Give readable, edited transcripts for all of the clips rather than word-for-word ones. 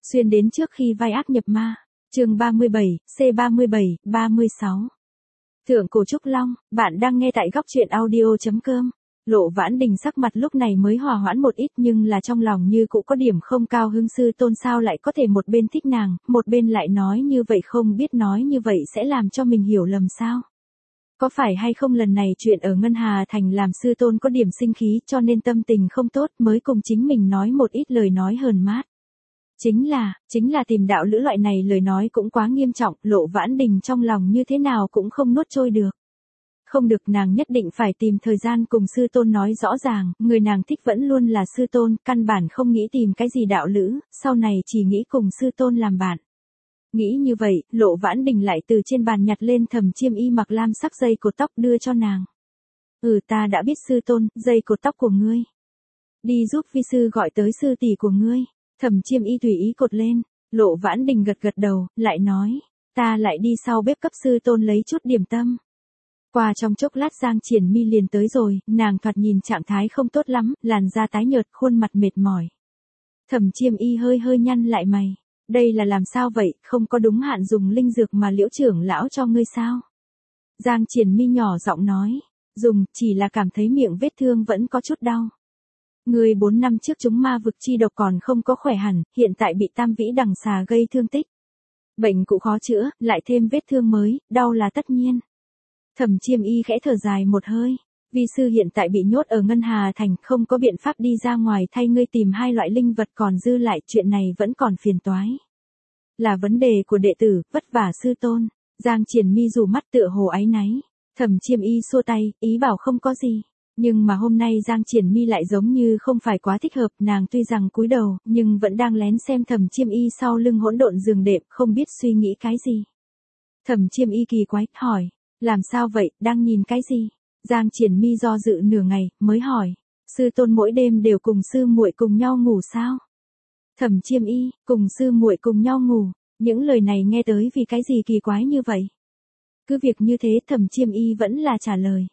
Xuyên đến trước khi vai ác nhập ma. Chương 37, C37, 36. Thượng cổ Trúc Long, bạn đang nghe tại góc truyện audio.com. Lộ Vãn Đình sắc mặt lúc này mới hòa hoãn một ít, nhưng là trong lòng như cũng có điểm không cao hứng. Sư tôn sao lại có thể một bên thích nàng, một bên lại nói như vậy, không biết nói như vậy sẽ làm cho mình hiểu lầm sao? Có phải hay không lần này chuyện ở Ngân Hà Thành làm sư tôn có điểm sinh khí, cho nên tâm tình không tốt mới cùng chính mình nói một ít lời nói hờn mát. Chính là tìm đạo lữ loại này lời nói cũng quá nghiêm trọng, Lộ Vãn Đình trong lòng như thế nào cũng không nuốt trôi được. Không được, nàng nhất định phải tìm thời gian cùng sư tôn nói rõ ràng, người nàng thích vẫn luôn là sư tôn, căn bản không nghĩ tìm cái gì đạo lữ, sau này chỉ nghĩ cùng sư tôn làm bạn. Nghĩ như vậy, Lộ Vãn Đình lại từ trên bàn nhặt lên Thẩm Chiêm Y mặc lam sắc dây cột tóc đưa cho nàng. Ta đã biết sư tôn, dây cột tóc của ngươi. Đi giúp vi sư gọi tới sư tỷ của ngươi. Thẩm Chiêm Y tùy ý cột lên, Lộ Vãn Đình gật đầu, lại nói, ta lại đi sau bếp cấp sư tôn lấy chút điểm tâm. Qua trong chốc lát Giang Triển Mi liền tới rồi, nàng thoạt nhìn trạng thái không tốt lắm, làn da tái nhợt, khuôn mặt mệt mỏi. Thẩm Chiêm Y hơi nhăn lại mày, đây là làm sao vậy, không có đúng hạn dùng linh dược mà Liễu trưởng lão cho ngươi sao? Giang Triển Mi nhỏ giọng nói, dùng, chỉ là cảm thấy miệng vết thương vẫn có chút đau. Người 4 năm trước chúng ma vực chi độc còn không có khỏe hẳn, hiện tại bị Tam Vĩ đằng xà gây thương tích. Bệnh cũ khó chữa, lại thêm vết thương mới, đau là tất nhiên. Thẩm Chiêm Y khẽ thở dài một hơi, vi sư hiện tại bị nhốt ở Ngân Hà Thành, không có biện pháp đi ra ngoài, thay ngươi tìm 2 loại linh vật còn dư lại, chuyện này vẫn còn phiền toái. Là vấn đề của đệ tử, vất vả sư tôn. Giang Triển Mi rủ mắt tựa hồ áy náy. Thẩm Chiêm Y xua tay, ý bảo không có gì. Nhưng mà hôm nay Giang Triển Mi lại giống như không phải quá thích hợp, nàng tuy rằng cúi đầu, nhưng vẫn đang lén xem Thẩm Chiêm Y sau lưng hỗn độn giường đệm, không biết suy nghĩ cái gì. Thẩm Chiêm Y kỳ quái, hỏi, làm sao vậy, đang nhìn cái gì? Giang Triển Mi do dự nửa ngày, mới hỏi, sư tôn mỗi đêm đều cùng sư muội cùng nhau ngủ sao? Thẩm Chiêm Y, cùng sư muội cùng nhau ngủ, những lời này nghe tới vì cái gì kỳ quái như vậy? Cứ việc như thế Thẩm Chiêm Y vẫn là trả lời.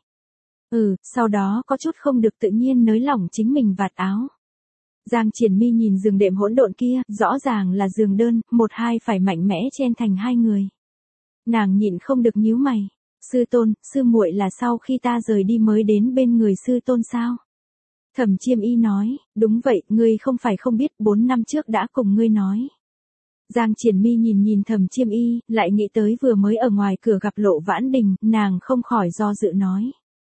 Sau đó có chút không được tự nhiên nới lỏng chính mình vạt áo. Giang Triển Mi nhìn giường đệm hỗn độn kia, rõ ràng là giường đơn, 1-2 phải mạnh mẽ chen thành 2 người. Nàng nhịn không được nhíu mày, sư tôn, sư muội là sau khi ta rời đi mới đến bên người sư tôn sao? Thẩm Chiêm Y nói, đúng vậy, ngươi không phải không biết, 4 năm trước đã cùng ngươi nói. Giang Triển Mi nhìn Thẩm Chiêm Y, lại nghĩ tới vừa mới ở ngoài cửa gặp Lộ Vãn Đình, nàng không khỏi do dự nói.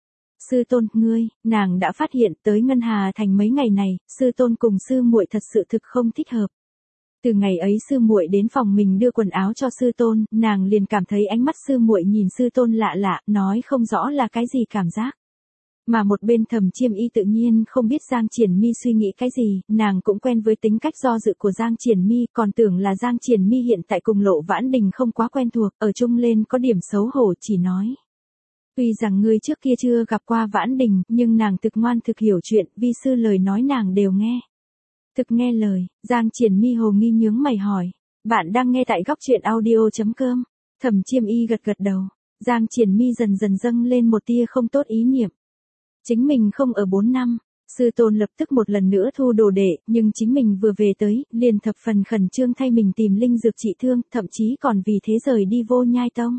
Sư tôn, ngươi, nàng đã phát hiện tới Ngân Hà Thành mấy ngày này, sư tôn cùng sư muội thật sự thực không thích hợp. Từ ngày ấy sư muội đến phòng mình đưa quần áo cho sư tôn, nàng liền cảm thấy ánh mắt sư muội nhìn sư tôn lạ lạ, nói không rõ là cái gì cảm giác. Mà một bên Thẩm Chiêm Y tự nhiên không biết Giang Triển Mi suy nghĩ cái gì, nàng cũng quen với tính cách do dự của Giang Triển Mi, còn tưởng là Giang Triển Mi hiện tại cùng Lộ Vãn Đình không quá quen thuộc, ở chung lên có điểm xấu hổ, chỉ nói. Tuy rằng ngươi trước kia chưa gặp qua Vãn Đình, nhưng nàng thực ngoan thực hiểu chuyện, vi sư lời nói nàng đều nghe. Thực nghe lời, Giang Triển Mi hồ nghi nhướng mày hỏi, bạn đang nghe tại góc truyện audio.com. Thẩm Chiêm Y gật đầu, Giang Triển Mi dần dâng lên một tia không tốt ý niệm. Chính mình không ở 4 năm, sư tôn lập tức một lần nữa thu đồ đệ, nhưng chính mình vừa về tới, liền thập phần khẩn trương thay mình tìm linh dược trị thương, thậm chí còn vì thế rời đi Vô Nhai Tông.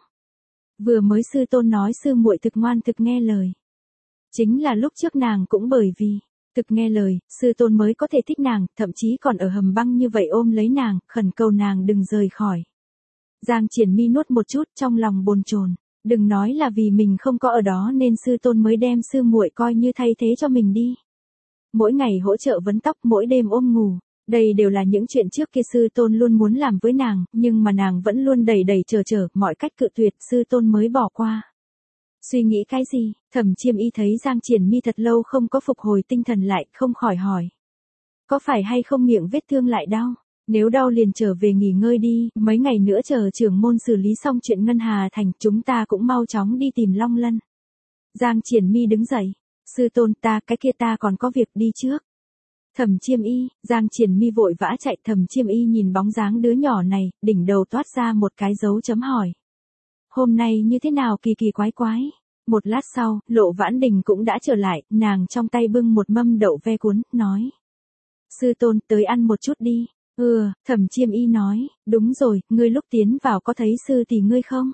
Vừa mới sư tôn nói sư muội thực ngoan thực nghe lời. Chính là lúc trước nàng cũng bởi vì thực nghe lời, sư tôn mới có thể thích nàng, thậm chí còn ở hầm băng như vậy ôm lấy nàng, khẩn cầu nàng đừng rời khỏi. Giang Triển Mi nuốt một chút, trong lòng bồn chồn, đừng nói là vì mình không có ở đó nên sư tôn mới đem sư muội coi như thay thế cho mình đi. Mỗi ngày hỗ trợ vấn tóc, mỗi đêm ôm ngủ, đây đều là những chuyện trước kia sư tôn luôn muốn làm với nàng, nhưng mà nàng vẫn luôn đẩy chờ, mọi cách cự tuyệt, sư tôn mới bỏ qua. Suy nghĩ cái gì? Thẩm Chiêm Y thấy Giang Triển Mi thật lâu không có phục hồi tinh thần lại, không khỏi hỏi. Có phải hay không miệng vết thương lại đau? Nếu đau liền trở về nghỉ ngơi đi, mấy ngày nữa chờ trưởng môn xử lý xong chuyện Ngân Hà Thành, chúng ta cũng mau chóng đi tìm Long Lân. Giang Triển Mi đứng dậy. Sư tôn, cái kia ta còn có việc, đi trước. Thẩm Chiêm Y, Giang Triển Mi vội vã chạy. Thẩm Chiêm Y nhìn bóng dáng đứa nhỏ này, đỉnh đầu toát ra một cái dấu chấm hỏi. Hôm nay như thế nào kỳ quái. Một lát sau, Lộ Vãn Đình cũng đã trở lại, nàng trong tay bưng một mâm đậu ve cuốn, nói. Sư tôn, tới ăn một chút đi. Thẩm Chiêm Y nói, đúng rồi, ngươi lúc tiến vào có thấy sư tỷ ngươi không?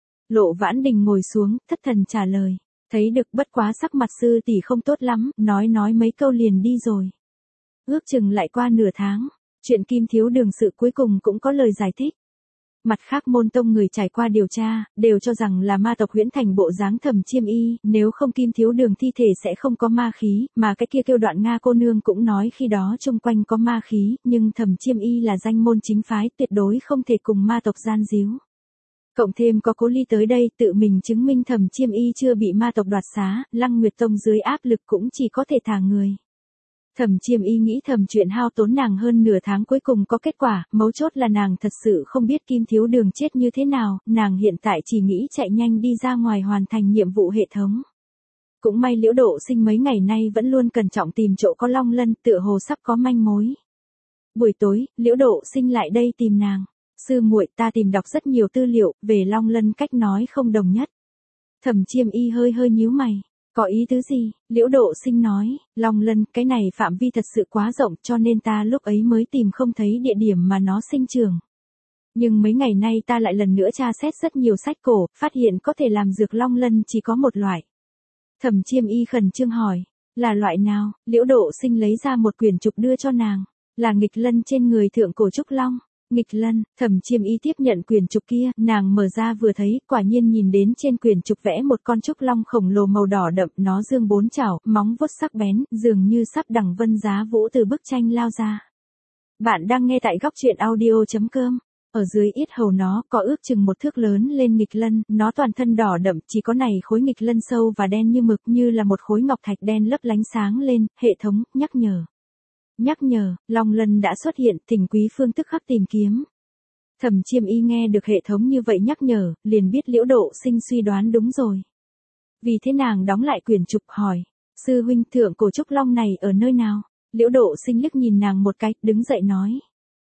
Lộ Vãn Đình ngồi xuống, thất thần trả lời. Thấy được, bất quá sắc mặt sư tỷ không tốt lắm, nói mấy câu liền đi rồi. Ước chừng lại qua nửa tháng, chuyện Kim Thiếu Đường sự cuối cùng cũng có lời giải thích. Mặt khác môn tông người trải qua điều tra, đều cho rằng là ma tộc huyễn thành bộ dáng Thẩm Chiêm Y, nếu không Kim Thiếu Đường thi thể sẽ không có ma khí, mà cái kia kêu Đoạn Nga cô nương cũng nói khi đó chung quanh có ma khí, nhưng Thẩm Chiêm Y là danh môn chính phái, tuyệt đối không thể cùng ma tộc gian díu. Cộng thêm có Cố Ly tới đây tự mình chứng minh Thẩm Chiêm Y chưa bị ma tộc đoạt xá, Lăng Nguyệt Tông dưới áp lực cũng chỉ có thể thả người. Thẩm Chiêm Y nghĩ thầm chuyện hao tốn nàng hơn nửa tháng cuối cùng có kết quả, mấu chốt là nàng thật sự không biết Kim Thiếu Đường chết như thế nào, nàng hiện tại chỉ nghĩ chạy nhanh đi ra ngoài hoàn thành nhiệm vụ hệ thống. Cũng may Liễu Độ Sinh mấy ngày nay vẫn luôn cẩn trọng tìm chỗ có Long Lân, tựa hồ sắp có manh mối. Buổi tối, Liễu Độ Sinh lại đây tìm nàng. Sư muội, ta tìm đọc rất nhiều tư liệu, về Long Lân cách nói không đồng nhất. Thẩm Chiêm Y hơi nhíu mày. Có ý tứ gì? Liễu Độ Sinh nói, Long Lân, cái này phạm vi thật sự quá rộng cho nên ta lúc ấy mới tìm không thấy địa điểm mà nó sinh trưởng. Nhưng mấy ngày nay ta lại lần nữa tra xét rất nhiều sách cổ, phát hiện có thể làm dược Long Lân chỉ có một loại. Thẩm Chiêm Y khẩn trương hỏi, là loại nào? Liễu Độ Sinh lấy ra một quyển trục đưa cho nàng, là nghịch lân trên người thượng cổ trúc long. Nghịch lân, Thẩm Chiêm Y tiếp nhận quyển trục kia, nàng mở ra vừa thấy, quả nhiên nhìn đến trên quyển trục vẽ một con trúc long khổng lồ màu đỏ đậm, nó dương bốn chảo, móng vuốt sắc bén, dường như sắp đằng vân giá vũ từ bức tranh lao ra. Bạn đang nghe tại góc truyện audio.com. Ở dưới yết hầu nó có ước chừng một thước lớn lên nghịch lân, nó toàn thân đỏ đậm, chỉ có này khối nghịch lân sâu và đen như mực, như là một khối ngọc thạch đen lấp lánh sáng lên. Hệ thống nhắc nhở. Nhắc nhở, Long Lân đã xuất hiện, thỉnh quý phương tức khắc tìm kiếm. Thẩm Chiêm Y nghe được hệ thống như vậy nhắc nhở, liền biết Liễu Độ Sinh suy đoán đúng rồi. Vì thế nàng đóng lại quyển trục hỏi, sư huynh, thượng cổ trúc long này ở nơi nào? Liễu Độ Sinh liếc nhìn nàng một cái, đứng dậy nói.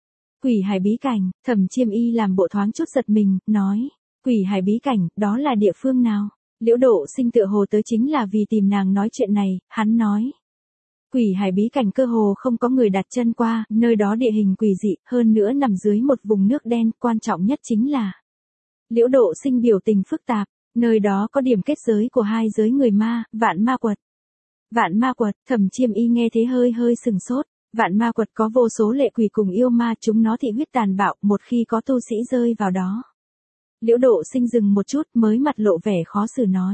Quỷ Hải bí cảnh. Thẩm Chiêm Y làm bộ thoáng chút giật mình, nói, Quỷ Hải bí cảnh, đó là địa phương nào? Liễu Độ Sinh tựa hồ tới chính là vì tìm nàng nói chuyện này, hắn nói. Quỷ Hải bí cảnh cơ hồ không có người đặt chân qua, nơi đó địa hình quỷ dị, hơn nữa nằm dưới một vùng nước đen, quan trọng nhất chính là. Liễu Độ Sinh biểu tình phức tạp, nơi đó có điểm kết giới của hai giới người ma, Vạn Ma Quật. Vạn Ma Quật, Thẩm Chiêm Y nghe thế hơi sừng sốt, Vạn Ma Quật có vô số lệ quỷ cùng yêu ma, chúng nó thị huyết tàn bạo, một khi có tu sĩ rơi vào đó. Liễu Độ Sinh dừng một chút mới mặt lộ vẻ khó xử nói.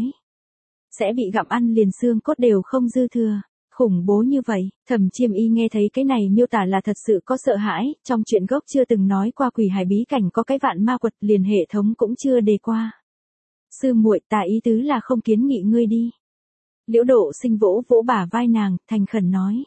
Sẽ bị gặm ăn liền xương cốt đều không dư thừa. Khủng bố như vậy, Thẩm Chiêm Y nghe thấy cái này miêu tả là thật sự có sợ hãi, trong chuyện gốc chưa từng nói qua Quỷ Hải bí cảnh có cái Vạn Ma Quật, liền hệ thống cũng chưa đề qua. Sư muội, ta ý tứ là không kiến nghị ngươi đi. Liễu Độ Sinh vỗ bả vai nàng, thành khẩn nói.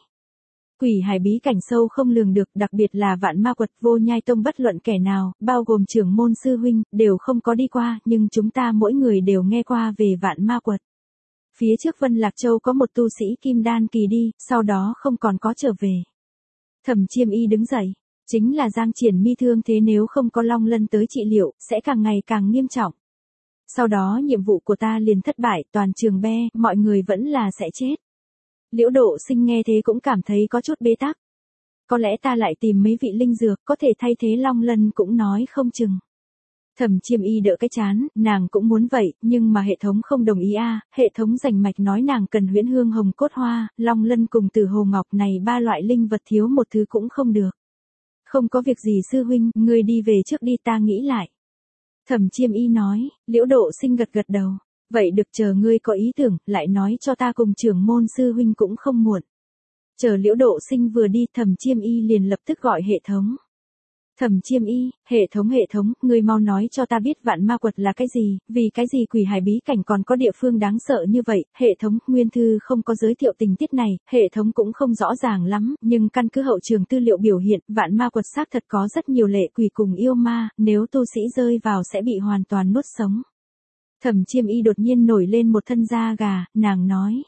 Quỷ Hải bí cảnh sâu không lường được, đặc biệt là Vạn Ma Quật, Vô Nhai Tông bất luận kẻ nào, bao gồm trưởng môn sư huynh, đều không có đi qua, nhưng chúng ta mỗi người đều nghe qua về Vạn Ma Quật. Phía trước Vân Lạc Châu có một tu sĩ Kim Đan kỳ đi, sau đó không còn có trở về. Thẩm Chiêm Y đứng dậy, chính là Giang Triển Mi thương thế, nếu không có Long Lân tới trị liệu, sẽ càng ngày càng nghiêm trọng. Sau đó nhiệm vụ của ta liền thất bại, toàn trường be, mọi người vẫn là sẽ chết. Liễu Độ Sinh nghe thế cũng cảm thấy có chút bế tắc. Có lẽ ta lại tìm mấy vị linh dược, có thể thay thế Long Lân cũng nói không chừng. Thẩm Chiêm Y đỡ cái chán, nàng cũng muốn vậy, nhưng mà hệ thống không đồng ý a. Hệ thống rành mạch nói nàng cần huyễn hương hồng cốt hoa, Long Lân cùng Tử Hồ Ngọc này ba loại linh vật thiếu một thứ cũng không được. Không có việc gì sư huynh, ngươi đi về trước đi, ta nghĩ lại. Thẩm Chiêm Y nói. Liễu Độ Sinh gật đầu. Vậy được, chờ ngươi có ý tưởng, lại nói cho ta cùng trưởng môn sư huynh cũng không muộn. Chờ Liễu Độ Sinh vừa đi, Thẩm Chiêm Y liền lập tức gọi hệ thống. Thẩm Chiêm Y, hệ thống, ngươi mau nói cho ta biết Vạn Ma Quật là cái gì, vì cái gì Quỷ Hải bí cảnh còn có địa phương đáng sợ như vậy, hệ thống, nguyên thư không có giới thiệu tình tiết này, hệ thống cũng không rõ ràng lắm, nhưng căn cứ hậu trường tư liệu biểu hiện, Vạn Ma Quật xác thật có rất nhiều lệ quỷ cùng yêu ma, nếu tu sĩ rơi vào sẽ bị hoàn toàn nuốt sống. Thẩm Chiêm Y đột nhiên nổi lên một thân da gà, nàng nói.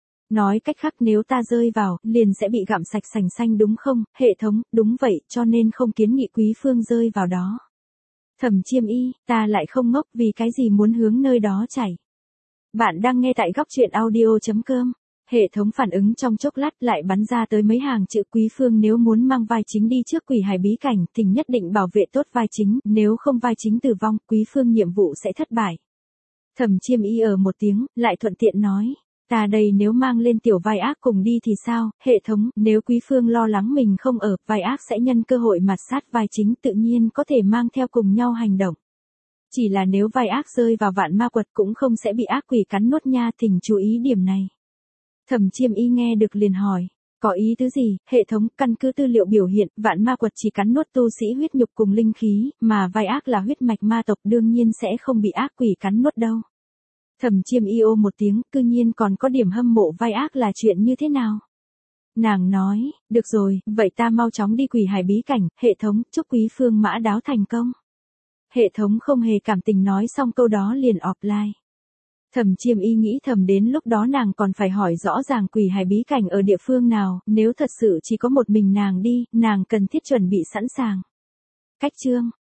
Nói cách khác nếu ta rơi vào, liền sẽ bị gặm sạch sành xanh đúng không? Hệ thống, đúng vậy, cho nên không kiến nghị quý phương rơi vào đó. Thẩm Chiêm Y, ta lại không ngốc, vì cái gì muốn hướng nơi đó chảy. Bạn đang nghe tại góc truyện audio.com. Hệ thống phản ứng trong chốc lát lại bắn ra tới mấy hàng chữ Quý Phương nếu muốn mang vai chính đi trước quỷ hải bí cảnh thì nhất định bảo vệ tốt vai chính, nếu không vai chính tử vong, Quý Phương nhiệm vụ sẽ thất bại. Thẩm Chiêm Y một tiếng, lại thuận tiện nói. Ta đây nếu mang lên tiểu vai ác cùng đi thì sao, hệ thống, nếu Quý Phương lo lắng mình không ở, vai ác sẽ nhân cơ hội mạt sát vai chính tự nhiên có thể mang theo cùng nhau hành động. Chỉ là nếu vai ác rơi vào vạn ma quật cũng không sẽ bị ác quỷ cắn nuốt nha, thỉnh chú ý điểm này. Thẩm Chiêm Y nghe được liền hỏi, có ý tứ gì? Hệ thống, căn cứ tư liệu biểu hiện, vạn ma quật chỉ cắn nuốt tu sĩ huyết nhục cùng linh khí, mà vai ác là huyết mạch ma tộc đương nhiên sẽ không bị ác quỷ cắn nuốt đâu. Thẩm Chiêm Y một tiếng, cư nhiên còn có điểm hâm mộ vai ác là chuyện như thế nào? Nàng nói, được rồi, vậy ta mau chóng đi quỷ hải bí cảnh, hệ thống, chúc Quý Phương mã đáo thành công. Hệ thống không hề cảm tình nói xong câu đó liền offline. Thẩm Chiêm Y nghĩ thầm đến lúc đó nàng còn phải hỏi rõ ràng quỷ hải bí cảnh ở địa phương nào, nếu thật sự chỉ có một mình nàng đi, nàng cần thiết chuẩn bị sẵn sàng. Cách chương